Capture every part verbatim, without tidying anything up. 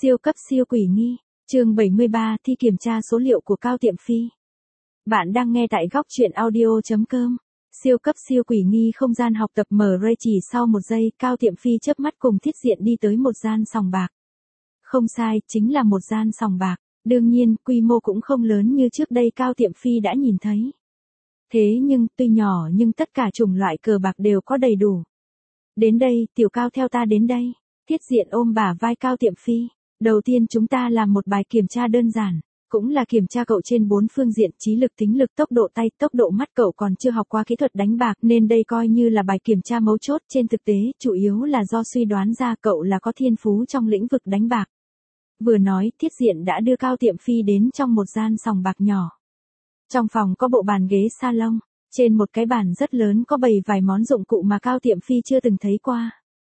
Siêu cấp siêu quỷ nghi, chương bảy mươi ba thi kiểm tra số liệu của Cao Tiệm Phi. Bạn đang nghe tại góc truyện audio chấm com. Siêu cấp siêu quỷ nghi không gian học tập mở ra chỉ sau một giây, Cao Tiệm Phi chớp mắt cùng Thiết Diện đi tới một gian sòng bạc. Không sai, chính là một gian sòng bạc. Đương nhiên, quy mô cũng không lớn như trước đây Cao Tiệm Phi đã nhìn thấy. Thế nhưng, tuy nhỏ nhưng tất cả chủng loại cờ bạc đều có đầy đủ. Đến đây, Tiểu Cao theo ta đến đây. Thiết Diện ôm bả vai Cao Tiệm Phi. Đầu tiên chúng ta làm một bài kiểm tra đơn giản, cũng là kiểm tra cậu trên bốn phương diện: trí lực, tính lực, tốc độ tay, tốc độ mắt. Cậu còn chưa học qua kỹ thuật đánh bạc nên đây coi như là bài kiểm tra mấu chốt. Trên thực tế, chủ yếu là do suy đoán ra cậu là có thiên phú trong lĩnh vực đánh bạc. Vừa nói, Thiết Diện đã đưa Cao Tiệm Phi đến trong một gian sòng bạc nhỏ. Trong phòng có bộ bàn ghế salon, trên một cái bàn rất lớn có bày vài món dụng cụ mà Cao Tiệm Phi chưa từng thấy qua.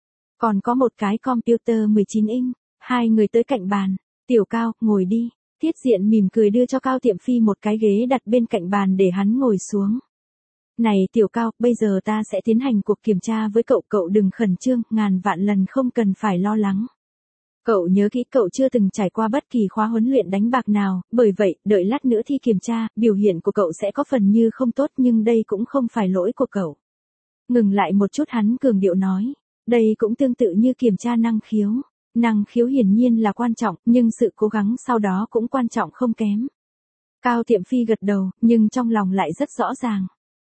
Còn có một cái computer mười chín inch. Hai người tới cạnh bàn. Tiểu Cao, ngồi đi. Thiết Diện mỉm cười đưa cho Cao Tiệm Phi một cái ghế đặt bên cạnh bàn để hắn ngồi xuống. Này Tiểu Cao, bây giờ ta sẽ tiến hành cuộc kiểm tra với cậu. Cậu đừng khẩn trương, ngàn vạn lần không cần phải lo lắng. Cậu nhớ kỹ, cậu chưa từng trải qua bất kỳ khóa huấn luyện đánh bạc nào, bởi vậy, đợi lát nữa thi kiểm tra, biểu hiện của cậu sẽ có phần như không tốt, nhưng đây cũng không phải lỗi của cậu. Ngừng lại một chút, hắn cường điệu nói. Đây cũng tương tự như kiểm tra năng khiếu. Năng khiếu hiển nhiên là quan trọng, nhưng sự cố gắng sau đó cũng quan trọng không kém. Cao Tiệm Phi gật đầu, nhưng trong lòng lại rất rõ ràng.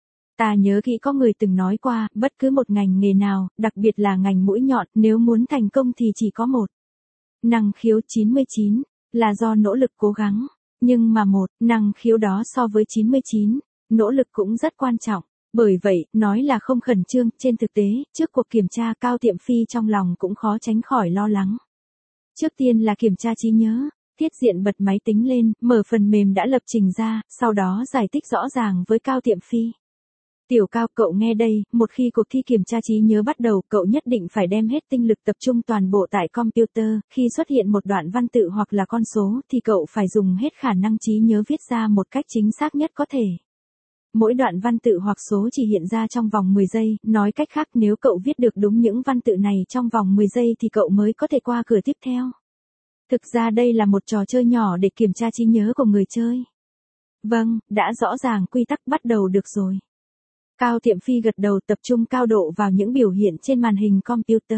Ta nhớ kỹ có người từng nói qua, bất cứ một ngành nghề nào, đặc biệt là ngành mũi nhọn, nếu muốn thành công thì chỉ có một. Năng khiếu chín mươi chín, là do nỗ lực cố gắng. Nhưng mà một, năng khiếu đó so với chín mươi chín, nỗ lực cũng rất quan trọng. Bởi vậy, nói là không khẩn trương, trên thực tế, trước cuộc kiểm tra Cao Tiệm Phi trong lòng cũng khó tránh khỏi lo lắng. Trước tiên là kiểm tra trí nhớ. Thiết Diện bật máy tính lên, mở phần mềm đã lập trình ra, sau đó giải thích rõ ràng với Cao Tiệm Phi. Tiểu Cao, cậu nghe đây, một khi cuộc thi kiểm tra trí nhớ bắt đầu, cậu nhất định phải đem hết tinh lực tập trung toàn bộ tại computer, khi xuất hiện một đoạn văn tự hoặc là con số, thì cậu phải dùng hết khả năng trí nhớ viết ra một cách chính xác nhất có thể. Mỗi đoạn văn tự hoặc số chỉ hiện ra trong vòng mười giây, nói cách khác nếu cậu viết được đúng những văn tự này trong vòng mười giây thì cậu mới có thể qua cửa tiếp theo. Thực ra đây là một trò chơi nhỏ để kiểm tra trí nhớ của người chơi. Vâng, đã rõ ràng, quy tắc bắt đầu được rồi. Cao Tiệm Phi gật đầu, tập trung cao độ vào những biểu hiện trên màn hình computer.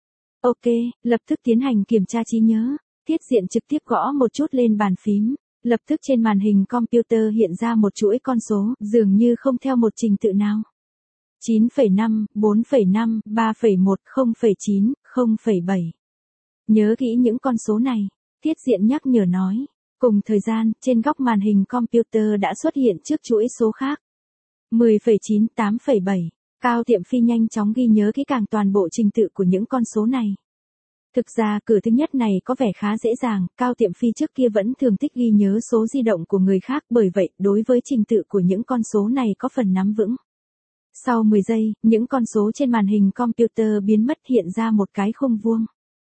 Ok, lập tức tiến hành kiểm tra trí nhớ. Thiết Diện trực tiếp gõ một chút lên bàn phím. Lập tức trên màn hình computer hiện ra một chuỗi con số, dường như không theo một trình tự nào. chín phẩy năm, bốn phẩy năm, ba phẩy một, không phẩy chín, không phẩy bảy. Nhớ kỹ những con số này, Thiết Diện nhắc nhở nói. Cùng thời gian, trên góc màn hình computer đã xuất hiện trước chuỗi số khác. mười phẩy chín, tám phẩy bảy. Cao Tiệm Phi nhanh chóng ghi nhớ kỹ càng toàn bộ trình tự của những con số này. Thực ra cửa thứ nhất này có vẻ khá dễ dàng, Cao Tiệm Phi trước kia vẫn thường thích ghi nhớ số di động của người khác, bởi vậy, đối với trình tự của những con số này có phần nắm vững. Sau mười giây, những con số trên màn hình computer biến mất, hiện ra một cái khung vuông.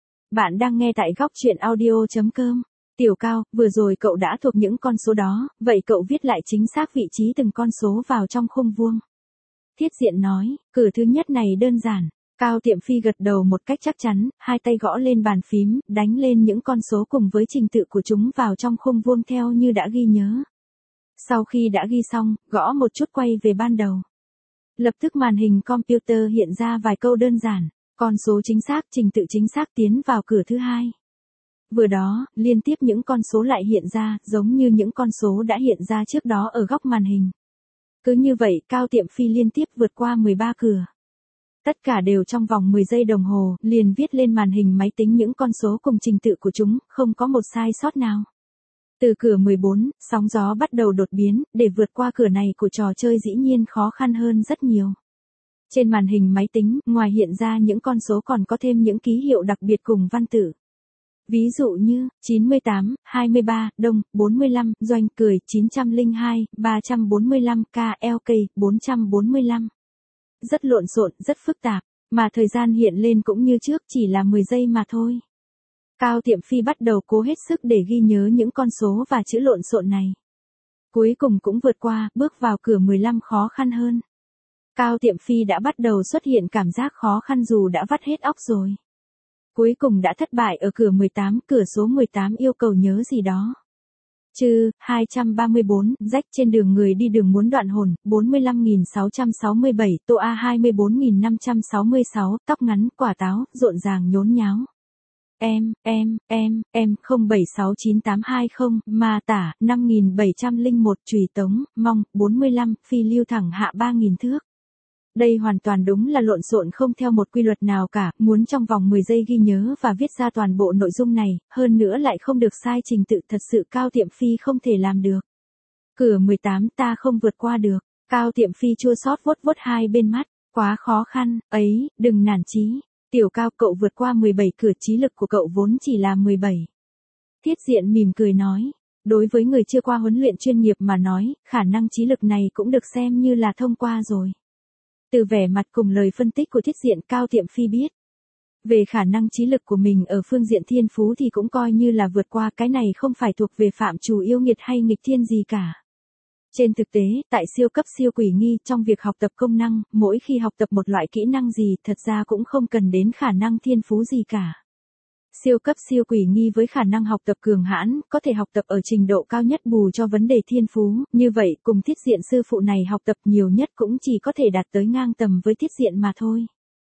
Bạn đang nghe tại góc truyện audio chấm com. Tiểu Cao, vừa rồi cậu đã thuộc những con số đó, vậy cậu viết lại chính xác vị trí từng con số vào trong khung vuông. Thiết Diện nói, cửa thứ nhất này đơn giản. Cao Tiệm Phi gật đầu một cách chắc chắn, hai tay gõ lên bàn phím, đánh lên những con số cùng với trình tự của chúng vào trong khung vuông theo như đã ghi nhớ. Sau khi đã ghi xong, gõ một chút quay về ban đầu. Lập tức màn hình computer hiện ra vài câu đơn giản, con số chính xác, trình tự chính xác, tiến vào cửa thứ hai. Vừa đó, liên tiếp những con số lại hiện ra, giống như những con số đã hiện ra trước đó ở góc màn hình. Cứ như vậy, Cao Tiệm Phi liên tiếp vượt qua mười ba cửa. Tất cả đều trong vòng mười giây đồng hồ, liền viết lên màn hình máy tính những con số cùng trình tự của chúng, không có một sai sót nào. Từ cửa mười bốn, sóng gió bắt đầu đột biến, để vượt qua cửa này của trò chơi dĩ nhiên khó khăn hơn rất nhiều. Trên màn hình máy tính, ngoài hiện ra những con số còn có thêm những ký hiệu đặc biệt cùng văn tự. Ví dụ như, chín mươi tám, hai mươi ba, Đông, bốn mươi lăm, Doanh, Cười, chín trăm lẻ hai, ba trăm bốn mươi lăm, K, L, K, bốn trăm bốn mươi lăm. Rất lộn xộn, rất phức tạp, mà thời gian hiện lên cũng như trước, chỉ là mười giây mà thôi. Cao Tiệm Phi bắt đầu cố hết sức để ghi nhớ những con số và chữ lộn xộn này. Cuối cùng cũng vượt qua, bước vào cửa mười lăm khó khăn hơn. Cao Tiệm Phi đã bắt đầu xuất hiện cảm giác khó khăn dù đã vắt hết óc rồi. Cuối cùng đã thất bại ở cửa mười tám, cửa số mười tám yêu cầu nhớ gì đó. Chư, hai trăm ba mươi bốn, rách trên đường người đi đường muốn đoạn hồn, bốn mươi lăm nghìn sáu trăm sáu mươi bảy, tô A hai mươi bốn nghìn năm trăm sáu mươi sáu, tóc ngắn, quả táo, rộn ràng nhốn nháo. Em, em, em, em, không bảy sáu chín tám hai không, ma tả, năm nghìn bảy trăm lẻ một, chùy tống, mong, bốn mươi lăm, phi lưu thẳng hạ ba nghìn thước. Đây hoàn toàn đúng là lộn xộn không theo một quy luật nào cả, muốn trong vòng mười giây ghi nhớ và viết ra toàn bộ nội dung này, hơn nữa lại không được sai trình tự, thật sự Cao Tiệm Phi không thể làm được. Cửa mười tám ta không vượt qua được, Cao Tiệm Phi chua xót vuốt vuốt hai bên mắt, quá khó khăn, ấy, đừng nản chí. Tiểu Cao, cậu vượt qua mười bảy cửa, trí lực của cậu vốn chỉ là mười bảy. Thiết Diện mỉm cười nói, đối với người chưa qua huấn luyện chuyên nghiệp mà nói, khả năng trí lực này cũng được xem như là thông qua rồi. Từ vẻ mặt cùng lời phân tích của Thiết Diện, Cao Tiệm Phi biết. Về khả năng trí lực của mình ở phương diện thiên phú thì cũng coi như là vượt qua, cái này không phải thuộc về phạm trù yêu nghiệt hay nghịch thiên gì cả. Trên thực tế, tại siêu cấp siêu quỷ nghi, trong việc học tập công năng, mỗi khi học tập một loại kỹ năng gì, thật ra cũng không cần đến khả năng thiên phú gì cả. Siêu cấp siêu quỷ nghi với khả năng học tập cường hãn, có thể học tập ở trình độ cao nhất bù cho vấn đề thiên phú, như vậy cùng Thiết Diện sư phụ này học tập nhiều nhất cũng chỉ có thể đạt tới ngang tầm với Thiết Diện mà thôi.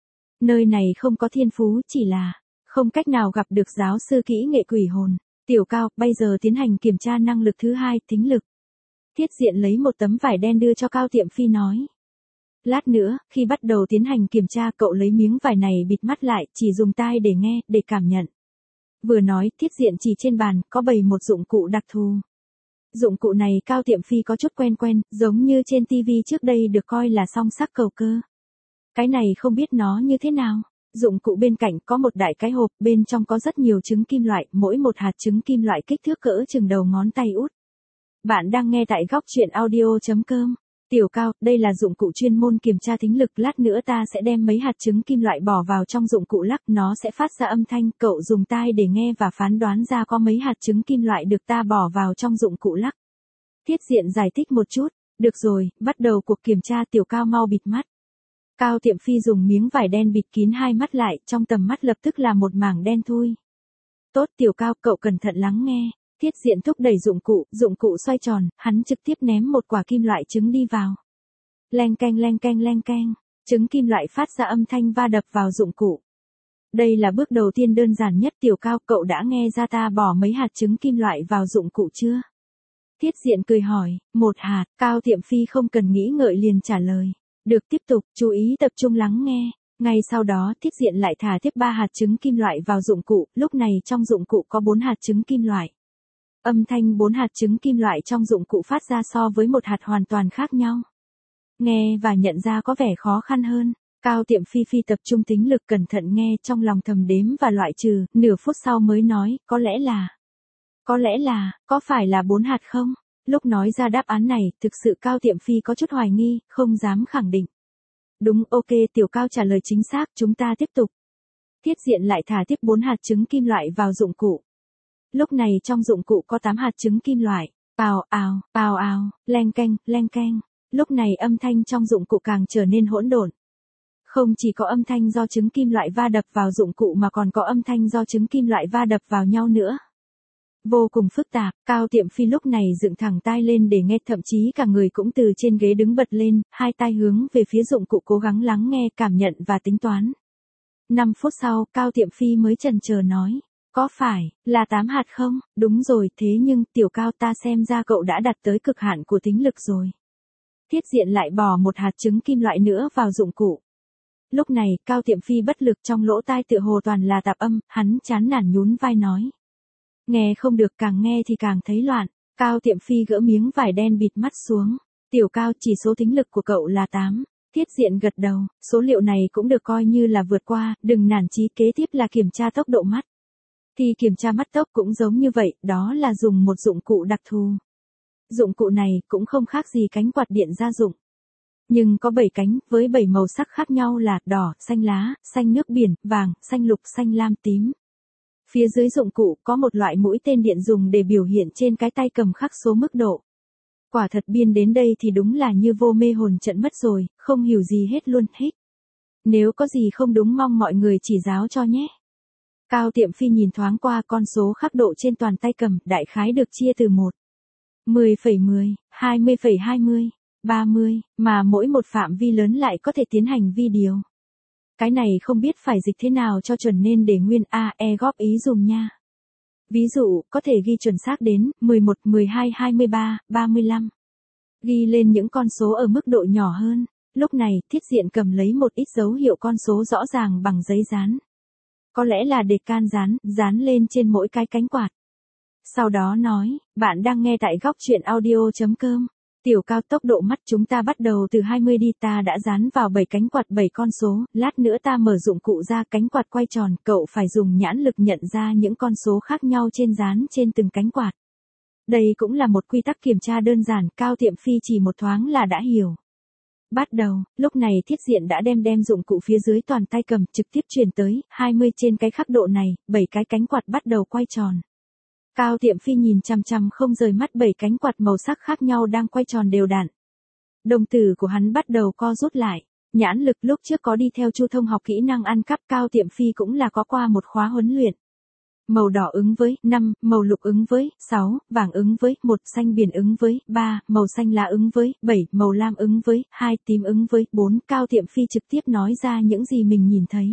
Nơi này không có thiên phú, chỉ là không cách nào gặp được giáo sư kỹ nghệ quỷ hồn. Tiểu Cao, bây giờ tiến hành kiểm tra năng lực thứ hai, tính lực. Thiết Diện lấy một tấm vải đen đưa cho Cao Tiệm Phi nói. Lát nữa, khi bắt đầu tiến hành kiểm tra, cậu lấy miếng vải này bịt mắt lại, chỉ dùng tai để nghe, để cảm nhận. Vừa nói, Thiết Diện chỉ trên bàn, có bày một dụng cụ đặc thù. Dụng cụ này Cao Tiệm Phi có chút quen quen, giống như trên tivi trước đây được coi là song sắc cầu cơ. Cái này không biết nó như thế nào. Dụng cụ bên cạnh có một đại cái hộp, bên trong có rất nhiều trứng kim loại, mỗi một hạt trứng kim loại kích thước cỡ chừng đầu ngón tay út. Bạn đang nghe tại góc truyện audio chấm com. Tiểu Cao, đây là dụng cụ chuyên môn kiểm tra thính lực, lát nữa ta sẽ đem mấy hạt trứng kim loại bỏ vào trong dụng cụ lắc, nó sẽ phát ra âm thanh, cậu dùng tai để nghe và phán đoán ra có mấy hạt trứng kim loại được ta bỏ vào trong dụng cụ lắc. Thiết Diện giải thích một chút, được rồi, bắt đầu cuộc kiểm tra. Tiểu Cao mau bịt mắt. Cao Tiệm Phi dùng miếng vải đen bịt kín hai mắt lại, trong tầm mắt lập tức là một mảng đen thui. Tốt Tiểu Cao, cậu cẩn thận lắng nghe. Thiết Diện thúc đẩy dụng cụ, dụng cụ xoay tròn, hắn trực tiếp ném một quả kim loại trứng đi vào. Leng keng leng keng leng keng, trứng kim loại phát ra âm thanh va đập vào dụng cụ. Đây là bước đầu tiên đơn giản nhất. Tiểu Cao, cậu đã nghe ra ta bỏ mấy hạt trứng kim loại vào dụng cụ chưa? Thiết Diện cười hỏi, một hạt. Cao Tiệm Phi không cần nghĩ ngợi liền trả lời. Được, tiếp tục, chú ý tập trung lắng nghe. Ngay sau đó, Thiết Diện lại thả tiếp ba hạt trứng kim loại vào dụng cụ, lúc này trong dụng cụ có bốn hạt trứng kim loại. Âm thanh bốn hạt trứng kim loại trong dụng cụ phát ra so với một hạt hoàn toàn khác nhau. Nghe và nhận ra có vẻ khó khăn hơn. Cao Tiệm Phi phi tập trung tính lực cẩn thận nghe, trong lòng thầm đếm và loại trừ, nửa phút sau mới nói, có lẽ là, có lẽ là, có phải là bốn hạt không? Lúc nói ra đáp án này, thực sự Cao Tiệm Phi có chút hoài nghi, không dám khẳng định. Đúng, ok, Tiểu Cao trả lời chính xác, chúng ta tiếp tục. Thiết Diện lại thả tiếp bốn hạt trứng kim loại vào dụng cụ. Lúc này trong dụng cụ có tám hạt trứng kim loại. Ào ào, ào ào, leng keng, leng keng. Lúc này âm thanh trong dụng cụ càng trở nên hỗn độn. Không chỉ có âm thanh do trứng kim loại va đập vào dụng cụ mà còn có âm thanh do trứng kim loại va đập vào nhau nữa. Vô cùng phức tạp. Cao Tiệm Phi lúc này dựng thẳng tai lên để nghe, thậm chí cả người cũng từ trên ghế đứng bật lên, hai tai hướng về phía dụng cụ cố gắng lắng nghe, cảm nhận và tính toán. năm phút sau, Cao Tiệm Phi mới chần chờ nói. Có phải là tám hạt không? Đúng rồi, thế nhưng, Tiểu Cao, ta xem ra cậu đã đạt tới cực hạn của tính lực rồi. Thiết Diện lại bỏ một hạt trứng kim loại nữa vào dụng cụ. Lúc này, Cao Tiệm Phi bất lực, trong lỗ tai tựa hồ toàn là tạp âm, hắn chán nản nhún vai nói. Nghe không được, càng nghe thì càng thấy loạn. Cao Tiệm Phi gỡ miếng vải đen bịt mắt xuống. Tiểu Cao, chỉ số tính lực của cậu là tám. Thiết Diện gật đầu, số liệu này cũng được coi như là vượt qua, đừng nản chí. Kế tiếp là kiểm tra tốc độ mắt. Thì kiểm tra mắt tốc cũng giống như vậy, đó là dùng một dụng cụ đặc thù. Dụng cụ này cũng không khác gì cánh quạt điện gia dụng. Nhưng có bảy cánh, với bảy màu sắc khác nhau là đỏ, xanh lá, xanh nước biển, vàng, xanh lục, xanh lam, tím. Phía dưới dụng cụ có một loại mũi tên điện dùng để biểu hiện trên cái tay cầm khắc số mức độ. Quả thật biên đến đây thì đúng là như vô mê hồn trận mất rồi, không hiểu gì hết luôn, hết. Nếu có gì không đúng mong mọi người chỉ giáo cho nhé. Cao Tiệm Phi nhìn thoáng qua con số khắc độ trên toàn tay cầm, đại khái được chia từ một, mười phẩy mười, hai mươi phẩy hai mươi, ba mươi, mà mỗi một phạm vi lớn lại có thể tiến hành vi điều. Cái này không biết phải dịch thế nào cho chuẩn nên để nguyên a e góp ý dùm nha. Ví dụ, có thể ghi chuẩn xác đến mười một, mười hai, hai mươi ba, ba mươi lăm. Ghi lên những con số ở mức độ nhỏ hơn. Lúc này, Thiết Diện cầm lấy một ít dấu hiệu con số rõ ràng bằng giấy dán. Có lẽ là để can dán, dán lên trên mỗi cái cánh quạt. Sau đó nói, bạn đang nghe tại góc chuyện audio.com. Tiểu Cao, tốc độ mắt chúng ta bắt đầu từ hai mươi đi, ta đã dán vào bảy cánh quạt bảy con số, lát nữa ta mở dụng cụ ra, cánh quạt quay tròn, cậu phải dùng nhãn lực nhận ra những con số khác nhau trên dán trên từng cánh quạt. Đây cũng là một quy tắc kiểm tra đơn giản, Cao Tiệm Phi chỉ một thoáng là đã hiểu. Bắt đầu, lúc này Thiết Diện đã đem đem dụng cụ phía dưới toàn tay cầm trực tiếp truyền tới, hai mươi trên cái khắc độ này, bảy cái cánh quạt bắt đầu quay tròn. Cao Tiệm Phi nhìn chằm chằm không rời mắt bảy cánh quạt màu sắc khác nhau đang quay tròn đều đặn. Đồng tử của hắn bắt đầu co rút lại. Nhãn lực lúc trước có đi theo Chu Thông học kỹ năng ăn cắp, Cao Tiệm Phi cũng là có qua một khóa huấn luyện. Màu đỏ ứng với năm, màu lục ứng với sáu, vàng ứng với một, xanh biển ứng với ba, màu xanh lá ứng với bảy, màu lam ứng với hai, tím ứng với bốn. Cao Tiệm Phi trực tiếp nói ra những gì mình nhìn thấy.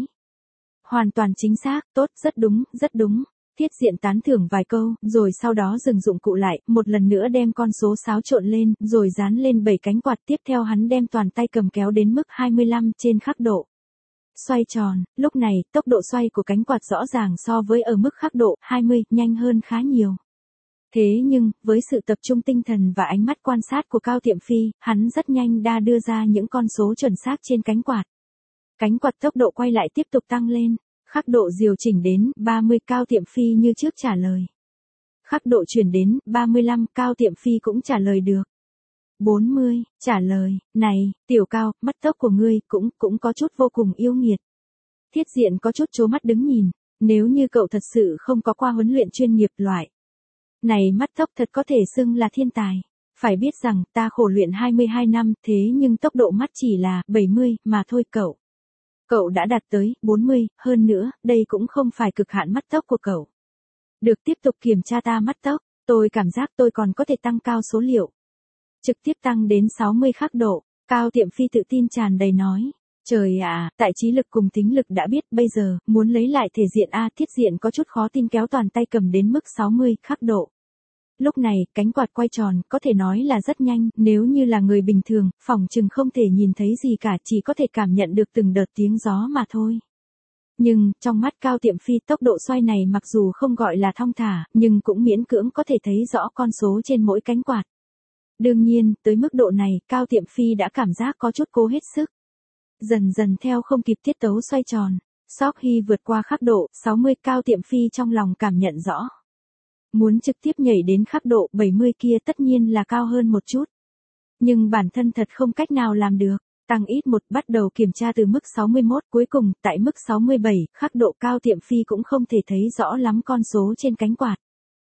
Hoàn toàn chính xác, tốt, rất đúng, rất đúng. Thiết Diện tán thưởng vài câu, rồi sau đó dừng dụng cụ lại, một lần nữa đem con số xáo trộn lên, rồi dán lên bảy cánh quạt, tiếp theo hắn đem toàn tay cầm kéo đến mức hai mươi lăm trên khắc độ. Xoay tròn, lúc này, tốc độ xoay của cánh quạt rõ ràng so với ở mức khắc độ hai mươi, nhanh hơn khá nhiều. Thế nhưng, với sự tập trung tinh thần và ánh mắt quan sát của Cao Tiệm Phi, hắn rất nhanh đã đưa ra những con số chuẩn xác trên cánh quạt. Cánh quạt tốc độ quay lại tiếp tục tăng lên. Khắc độ điều chỉnh đến ba mươi, Cao Tiệm Phi như trước trả lời. Khắc độ chuyển đến ba mươi lăm, Cao Tiệm Phi cũng trả lời được. bốn mươi, trả lời, này, Tiểu Cao, mắt tốc của ngươi cũng cũng có chút vô cùng yêu nghiệt. Thiết Diện có chút trố mắt đứng nhìn, nếu như cậu thật sự không có qua huấn luyện chuyên nghiệp loại. Này mắt tốc thật có thể xưng là thiên tài. Phải biết rằng ta khổ luyện hai mươi hai năm thế nhưng tốc độ mắt chỉ là bảy mươi mà thôi cậu. Cậu đã đạt tới bốn mươi, hơn nữa, đây cũng không phải cực hạn mắt tốc của cậu. Được tiếp tục kiểm tra ta mắt tốc, tôi cảm giác tôi còn có thể tăng cao số liệu. Trực tiếp tăng đến sáu mươi khắc độ, Cao Tiệm Phi tự tin tràn đầy nói. Trời ạ, tại trí lực cùng tính lực đã biết, bây giờ, muốn lấy lại thể diện A. Thiết Diện có chút khó tin kéo toàn tay cầm đến mức sáu mươi khắc độ. Lúc này, cánh quạt quay tròn, có thể nói là rất nhanh, nếu như là người bình thường, phỏng chừng không thể nhìn thấy gì cả, chỉ có thể cảm nhận được từng đợt tiếng gió mà thôi. Nhưng, trong mắt Cao Tiệm Phi, tốc độ xoay này mặc dù không gọi là thong thả, nhưng cũng miễn cưỡng có thể thấy rõ con số trên mỗi cánh quạt. Đương nhiên, tới mức độ này, Cao Tiệm Phi đã cảm giác có chút cố hết sức. Dần dần theo không kịp tiết tấu xoay tròn, sau khi vượt qua khắc độ sáu mươi, Cao Tiệm Phi trong lòng cảm nhận rõ. Muốn trực tiếp nhảy đến khắc độ bảy mươi kia tất nhiên là cao hơn một chút. Nhưng bản thân thật không cách nào làm được. Tăng ít một, bắt đầu kiểm tra từ mức sáu mươi mốt, cuối cùng, tại mức sáu mươi bảy, khắc độ Cao Tiệm Phi cũng không thể thấy rõ lắm con số trên cánh quạt.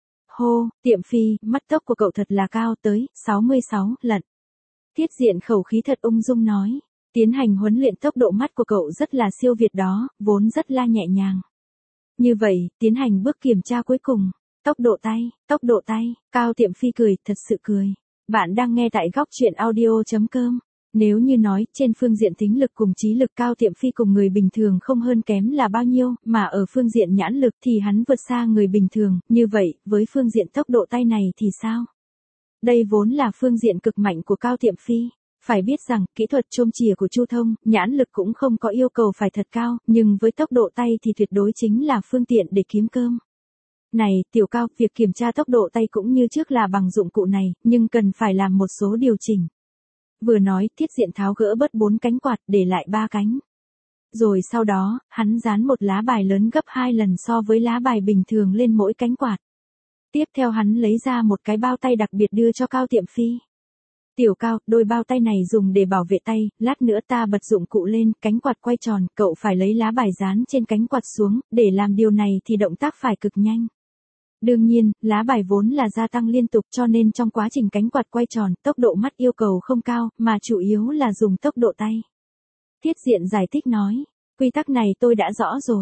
Hô, Tiệm Phi, mắt tốc của cậu thật là cao, tới sáu mươi sáu lần. Thiết Diện khẩu khí thật ung dung nói. Tiến hành huấn luyện tốc độ mắt của cậu rất là siêu việt đó, vốn rất là nhẹ nhàng. Như vậy, tiến hành bước kiểm tra cuối cùng. Tốc độ tay, tốc độ tay, Cao Tiệm Phi cười, thật sự cười. Bạn đang nghe tại góc chuyện audio.com. Nếu như nói, trên phương diện tính lực cùng trí lực Cao Tiệm Phi cùng người bình thường không hơn kém là bao nhiêu, mà ở phương diện nhãn lực thì hắn vượt xa người bình thường, như vậy, với phương diện tốc độ tay này thì sao? Đây vốn là phương diện cực mạnh của Cao Tiệm Phi. Phải biết rằng, kỹ thuật chôm chìa của Chu Thông, nhãn lực cũng không có yêu cầu phải thật cao, nhưng với tốc độ tay thì tuyệt đối chính là phương tiện để kiếm cơm. Này, Tiểu Cao, việc kiểm tra tốc độ tay cũng như trước là bằng dụng cụ này, nhưng cần phải làm một số điều chỉnh. Vừa nói, Thiết Diện tháo gỡ bớt bốn cánh quạt, để lại ba cánh. Rồi sau đó, hắn dán một lá bài lớn gấp hai lần so với lá bài bình thường lên mỗi cánh quạt. Tiếp theo hắn lấy ra một cái bao tay đặc biệt đưa cho Cao Tiệm Phi. Tiểu Cao, đôi bao tay này dùng để bảo vệ tay, lát nữa ta bật dụng cụ lên, cánh quạt quay tròn, cậu phải lấy lá bài dán trên cánh quạt xuống, để làm điều này thì động tác phải cực nhanh. Đương nhiên, lá bài vốn là gia tăng liên tục cho nên trong quá trình cánh quạt quay tròn, tốc độ mắt yêu cầu không cao, mà chủ yếu là dùng tốc độ tay. Thiết Diện giải thích nói, quy tắc này tôi đã rõ rồi.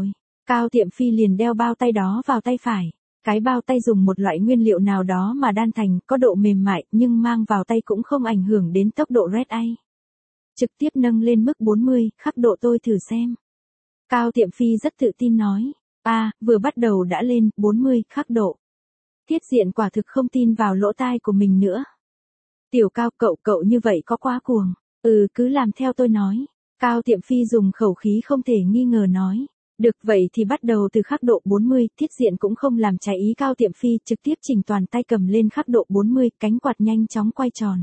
Cao Tiệm Phi liền đeo bao tay đó vào tay phải. Cái bao tay dùng một loại nguyên liệu nào đó mà đan thành, có độ mềm mại, nhưng mang vào tay cũng không ảnh hưởng đến tốc độ Red Eye. Trực tiếp nâng lên mức bốn mươi khắc độ tôi thử xem. Cao Tiệm Phi rất tự tin nói. À, vừa bắt đầu đã lên bốn mươi khắc độ. Thiết Diện quả thực không tin vào lỗ tai của mình nữa. Tiểu Cao, cậu cậu như vậy có quá cuồng. Ừ, cứ làm theo tôi nói. Cao Tiệm Phi dùng khẩu khí không thể nghi ngờ nói. Được, vậy thì bắt đầu từ khắc độ bốn mươi, Thiết Diện cũng không làm trái ý Cao Tiệm Phi, trực tiếp chỉnh toàn tay cầm lên khắc độ bốn mươi, cánh quạt nhanh chóng quay tròn.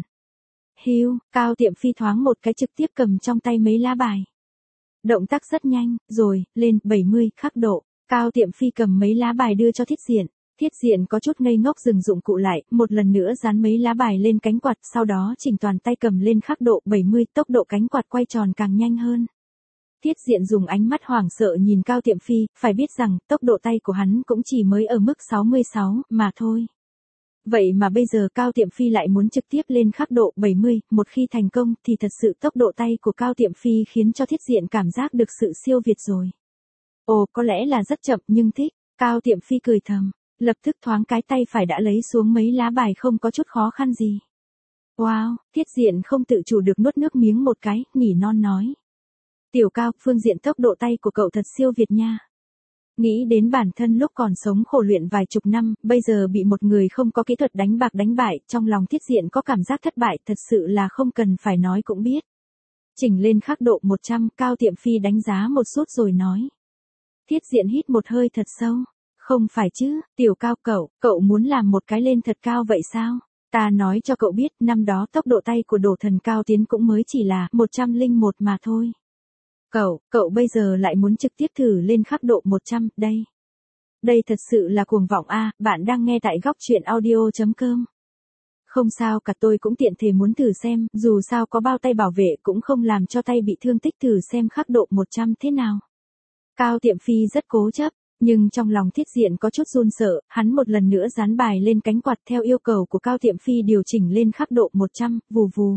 Hiu, Cao Tiệm Phi thoáng một cái trực tiếp cầm trong tay mấy lá bài. Động tác rất nhanh, rồi, lên, bảy mươi, khắc độ. Cao Tiệm Phi cầm mấy lá bài đưa cho Thiết Diện. Thiết Diện có chút ngây ngốc dừng dụng cụ lại, một lần nữa dán mấy lá bài lên cánh quạt, sau đó chỉnh toàn tay cầm lên khắc độ bảy mươi, tốc độ cánh quạt quay tròn càng nhanh hơn. Thiết Diện dùng ánh mắt hoảng sợ nhìn Cao Tiệm Phi, phải biết rằng, tốc độ tay của hắn cũng chỉ mới ở mức sáu mươi sáu, mà thôi. Vậy mà bây giờ Cao Tiệm Phi lại muốn trực tiếp lên khắc độ bảy mươi, một khi thành công thì thật sự tốc độ tay của Cao Tiệm Phi khiến cho Thiết Diện cảm giác được sự siêu việt rồi. Ồ, có lẽ là rất chậm nhưng thích, Cao Tiệm Phi cười thầm, lập tức thoáng cái tay phải đã lấy xuống mấy lá bài không có chút khó khăn gì. Wow, Thiết Diện không tự chủ được nuốt nước miếng một cái, nỉ non nói. Tiểu Cao, phương diện tốc độ tay của cậu thật siêu việt nha. Nghĩ đến bản thân lúc còn sống khổ luyện vài chục năm, bây giờ bị một người không có kỹ thuật đánh bạc đánh bại, trong lòng Thiết Diện có cảm giác thất bại, thật sự là không cần phải nói cũng biết. Chỉnh lên khắc độ một trăm, Cao Tiệm Phi đánh giá một chút rồi nói. Thiết Diện hít một hơi thật sâu. Không phải chứ, Tiểu Cao cậu, cậu muốn làm một cái lên thật cao vậy sao? Ta nói cho cậu biết, năm đó tốc độ tay của Đổ Thần Cao Tiến cũng mới chỉ là một trăm lẻ một mà thôi. Cậu, cậu bây giờ lại muốn trực tiếp thử lên khắc độ một trăm, đây. Đây thật sự là cuồng vọng a, à, bạn đang nghe tại góc truyện audio chấm com. Không sao cả, tôi cũng tiện thể muốn thử xem, dù sao có bao tay bảo vệ cũng không làm cho tay bị thương tích, thử xem khắc độ một trăm thế nào. Cao Tiệm Phi rất cố chấp, nhưng trong lòng Thiết Diện có chút run sợ, hắn một lần nữa dán bài lên cánh quạt theo yêu cầu của Cao Tiệm Phi điều chỉnh lên khắc độ một trăm, vù vù.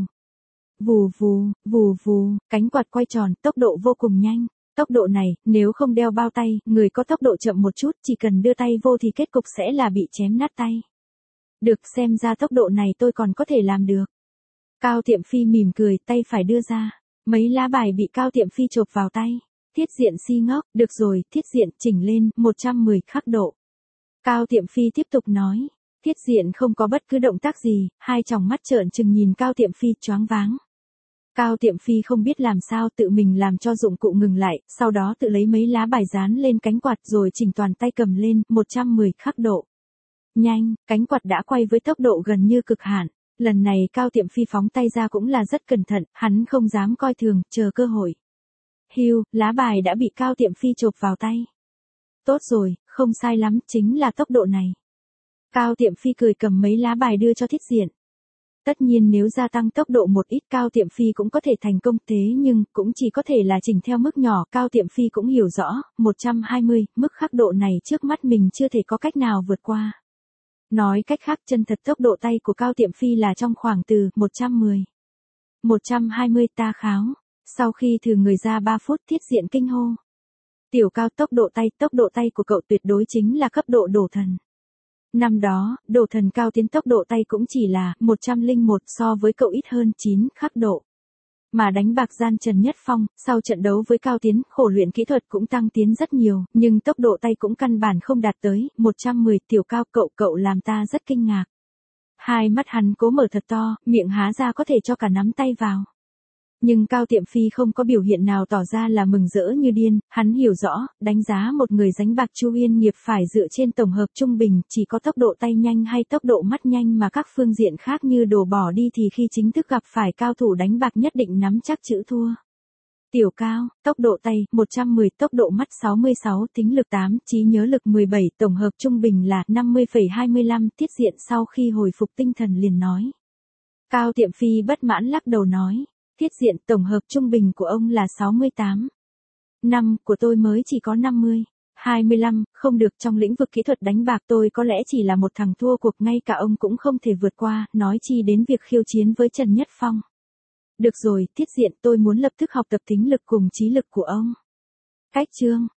Vù vù, vù vù, cánh quạt quay tròn, tốc độ vô cùng nhanh. Tốc độ này, nếu không đeo bao tay, người có tốc độ chậm một chút, chỉ cần đưa tay vô thì kết cục sẽ là bị chém nát tay. Được, xem ra tốc độ này tôi còn có thể làm được. Cao Tiệm Phi mỉm cười, tay phải đưa ra. Mấy lá bài bị Cao Tiệm Phi chộp vào tay. Thiết Diện si ngốc, được rồi, Thiết Diện chỉnh lên, một trăm mười khắc độ. Cao Tiệm Phi tiếp tục nói. Thiết Diện không có bất cứ động tác gì, hai tròng mắt trợn trừng nhìn Cao Tiệm Phi choáng váng. Cao Tiệm Phi không biết làm sao tự mình làm cho dụng cụ ngừng lại, sau đó tự lấy mấy lá bài dán lên cánh quạt rồi chỉnh toàn tay cầm lên, một trăm mười khắc độ. Nhanh, cánh quạt đã quay với tốc độ gần như cực hạn. Lần này Cao Tiệm Phi phóng tay ra cũng là rất cẩn thận, hắn không dám coi thường, chờ cơ hội. Hiu, lá bài đã bị Cao Tiệm Phi chộp vào tay. Tốt rồi, không sai lắm, chính là tốc độ này. Cao Tiệm Phi cười cầm mấy lá bài đưa cho Thiết Diện. Tất nhiên nếu gia tăng tốc độ một ít Cao Tiệm Phi cũng có thể thành công, thế nhưng cũng chỉ có thể là chỉnh theo mức nhỏ. Cao Tiệm Phi cũng hiểu rõ, một trăm hai mươi, mức khắc độ này trước mắt mình chưa thể có cách nào vượt qua. Nói cách khác, chân thật tốc độ tay của Cao Tiệm Phi là trong khoảng từ một trăm mười. một trăm hai mươi ta kháo. Sau khi thử người ra ba phút, Thiết Diện kinh hô. Tiểu Cao, tốc độ tay, tốc độ tay của cậu tuyệt đối chính là cấp độ Đổ Thần. Năm đó, Đổ Thần Cao Tiến tốc độ tay cũng chỉ là một trăm lẻ một, so với cậu ít hơn chín khắc độ. Mà đánh bạc gian Trần Nhất Phong, sau trận đấu với Cao Tiến, khổ luyện kỹ thuật cũng tăng tiến rất nhiều, nhưng tốc độ tay cũng căn bản không đạt tới một trăm mười. Tiểu Cao, cậu cậu làm ta rất kinh ngạc. Hai mắt hắn cố mở thật to, miệng há ra có thể cho cả nắm tay vào. Nhưng Cao Tiệm Phi không có biểu hiện nào tỏ ra là mừng rỡ như điên, hắn hiểu rõ, đánh giá một người đánh bạc Chu Yên Nghiệp phải dựa trên tổng hợp trung bình, chỉ có tốc độ tay nhanh hay tốc độ mắt nhanh mà các phương diện khác như đổ bỏ đi thì khi chính thức gặp phải cao thủ đánh bạc nhất định nắm chắc chữ thua. Tiểu Cao, tốc độ tay, một trăm mười, tốc độ mắt sáu mươi sáu, tính lực tám, trí nhớ lực mười bảy, tổng hợp trung bình là năm mươi phẩy hai mươi lăm, Thiết Diện sau khi hồi phục tinh thần liền nói. Cao Tiệm Phi bất mãn lắc đầu nói. Thiết Diện, tổng hợp trung bình của ông là sáu mươi tám. Năm, của tôi mới chỉ có năm mươi. hai mươi lăm, không được, trong lĩnh vực kỹ thuật đánh bạc tôi có lẽ chỉ là một thằng thua cuộc, ngay cả ông cũng không thể vượt qua, nói chi đến việc khiêu chiến với Trần Nhất Phong. Được rồi, Thiết Diện, tôi muốn lập tức học tập thính lực cùng trí lực của ông. Cách chương,